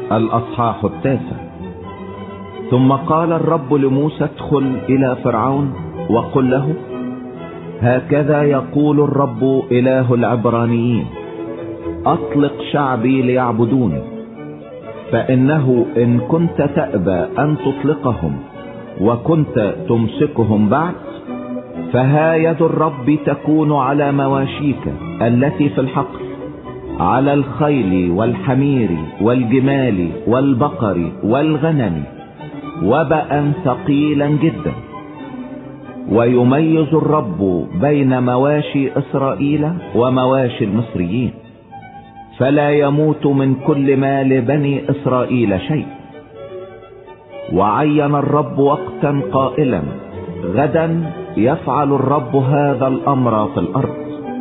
الأصحاح 9. ثم قال الرب لموسى: ادخل إلى فرعون وقل له: هكذا يقول الرب إله العبرانيين: أطلق شعبي ليعبدوني. فإنه إن كنت تأبى أن تطلقهم وكنت تمسكهم بعد، فها يد الرب تكون على مواشيك التي في الحقل، على الخيل والحمير والجمال والبقر والغنم، وباء ثقيلا جدا. ويميز الرب بين مواشي إسرائيل ومواشي المصريين، فلا يموت من كل مال بني إسرائيل شيء. وعين الرب وقتا قائلا: غدا يفعل الرب هذا الأمر في الأرض.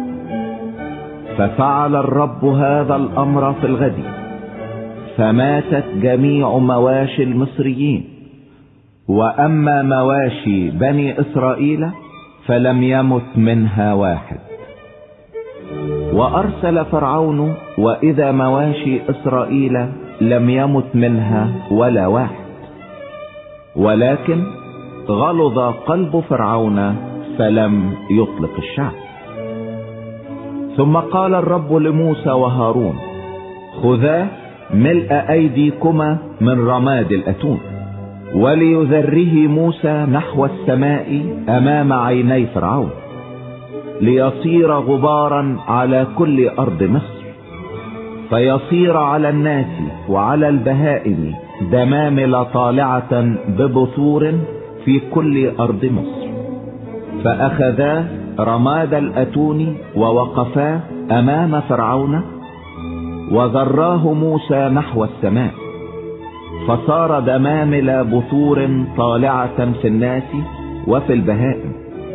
ففعل الرب هذا الأمر في الغد، فماتت جميع مواشي المصريين، وأما مواشي بني إسرائيل فلم يمت منها واحد. وأرسل فرعون، وإذا مواشي إسرائيل لم يمت منها ولا واحد، ولكن غلظ قلب فرعون فلم يطلق الشعب. ثم قال الرب لموسى وهارون: خذا ملء أيديكما من رماد الأتون. وليذره موسى نحو السماء أمام عيني فرعون، ليصير غبارا على كل أرض مصر، فيصير على الناس وعلى البهائم دمامل طالعة ببثور في كل أرض مصر. فأخذا رماد الأتون ووقفا أمام فرعون، وذراه موسى نحو السماء، فصار دمامل بثور طالعة في الناس وفي البهائم.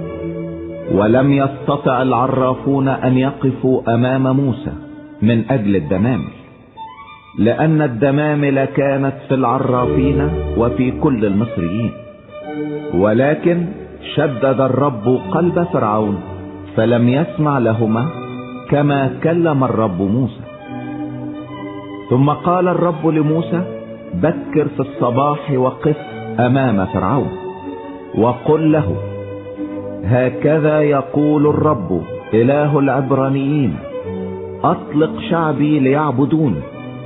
ولم يستطع العرافون أن يقفوا أمام موسى من أجل الدمامل، لأن الدمامل كانت في العرافين وفي كل المصريين. ولكن شدد الرب قلب فرعون فلم يسمع لهما، كما كلم الرب موسى. ثم قال الرب لموسى: بكر في الصباح وقف أمام فرعون وقل له: هكذا يقول الرب إله العبرانيين: أطلق شعبي ليعبدوني،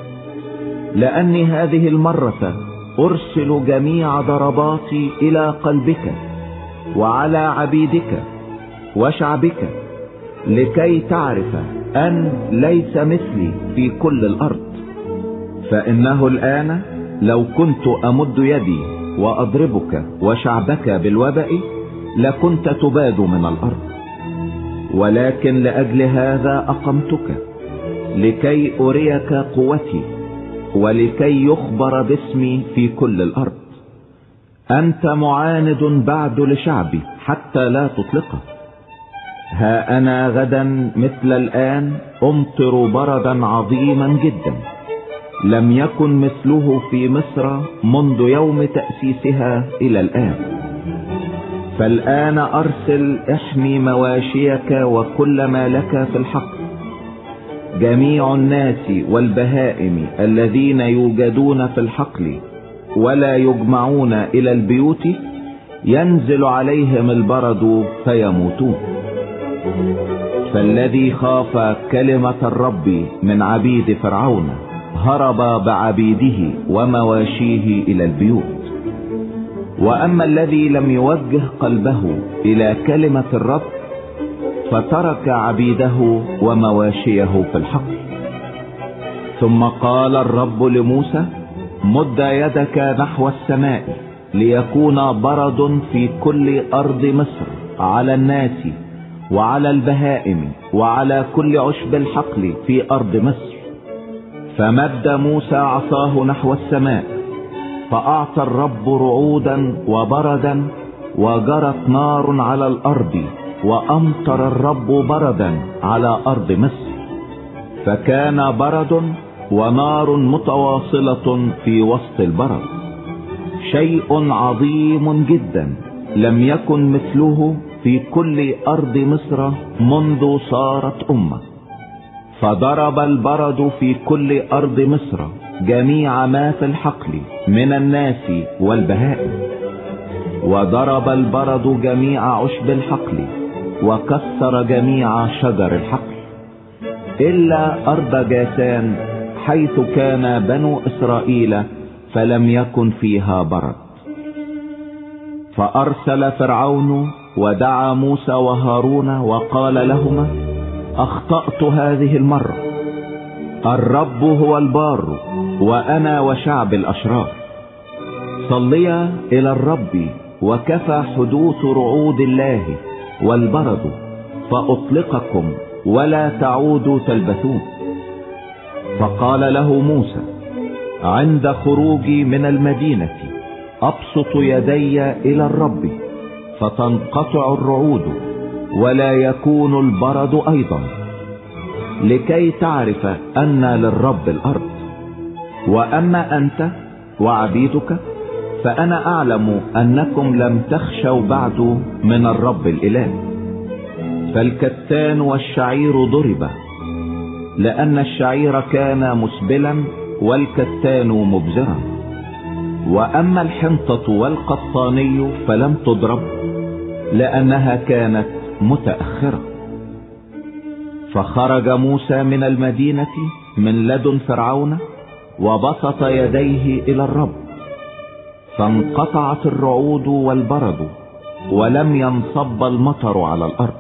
لأني هذه المرة أرسل جميع ضرباتي إلى قلبك وعلى عبيدك وشعبك، لكي تعرف أن ليس مثلي في كل الأرض. فإنه الآن لو كنت أمد يدي وأضربك وشعبك بالوباء لكنت تباد من الأرض، ولكن لأجل هذا أقمتك، لكي أريك قوتي ولكي يخبر باسمي في كل الأرض. أنت معاند بعد لشعبي حتى لا تطلقه. ها أنا غدا مثل الآن أمطر بردا عظيما جدا، لم يكن مثله في مصر منذ يوم تأسيسها إلى الآن. فالآن أرسل احمي مواشيك وكل ما لك في الحقل. جميع الناس والبهائم الذين يوجدون في الحقل ولا يجمعون إلى البيوت ينزل عليهم البرد فيموتون. فالذي خاف كلمة الرب من عبيد فرعون هرب بعبيده ومواشيه إلى البيوت. وأما الذي لم يوجه قلبه إلى كلمة الرب فترك عبيده ومواشيه في الحقل. ثم قال الرب لموسى: مد يدك نحو السماء ليكون برد في كل أرض مصر، على الناس وعلى البهائم وعلى كل عشب الحقل في أرض مصر. فمد موسى عصاه نحو السماء، فأعطى الرب رعودا وبردا، وجرت نار على الأرض، وأمطر الرب بردا على أرض مصر. فكان برد ونار متواصلة في وسط البرد، شيء عظيم جدا لم يكن مثله في كل أرض مصر منذ صارت أمة. فضرب البرد في كل أرض مصر جميع ما في الحقل من الناس والبهائم. وضرب البرد جميع عشب الحقل وكسر جميع شجر الحقل إلا أرض جاسان حيث كان بنو إسرائيل فلم يكن فيها برد. فأرسل فرعون ودعا موسى وهارون وقال لهما: أخطأت هذه المرة، الرب هو البار وأنا وشعب الأشرار. صليا إلى الرب وكفى حدوث رعود الله والبرد فأطلقكم ولا تعودوا تلبثون. فقال له موسى: عند خروجي من المدينة أبسط يدي إلى الرب فتنقطع الرعود ولا يكون البرد أيضا، لكي تعرف أن للرب الأرض. وأما أنت وعبيدك فأنا أعلم أنكم لم تخشوا بعد من الرب الإله. فالكتان والشعير ضرب، لأن الشعير كان مسبلا والكتان مبزرا. وأما الحنطة والقطاني فلم تضرب، لأنها كانت متأخرة. فخرج موسى من المدينة من لدن فرعون وبسط يديه إلى الرب، فانقطعت الرعود والبرد ولم ينصب المطر على الأرض.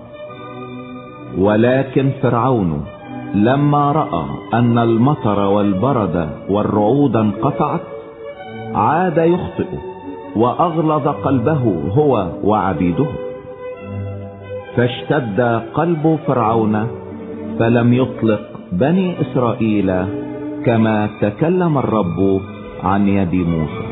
ولكن فرعون لما رأى أن المطر والبرد والرعود انقطعت عاد يخطئ وأغلظ قلبه هو وعبيده. فاشتد قلب فرعون فلم يطلق بني إسرائيل كما تكلم الرب عن يد موسى.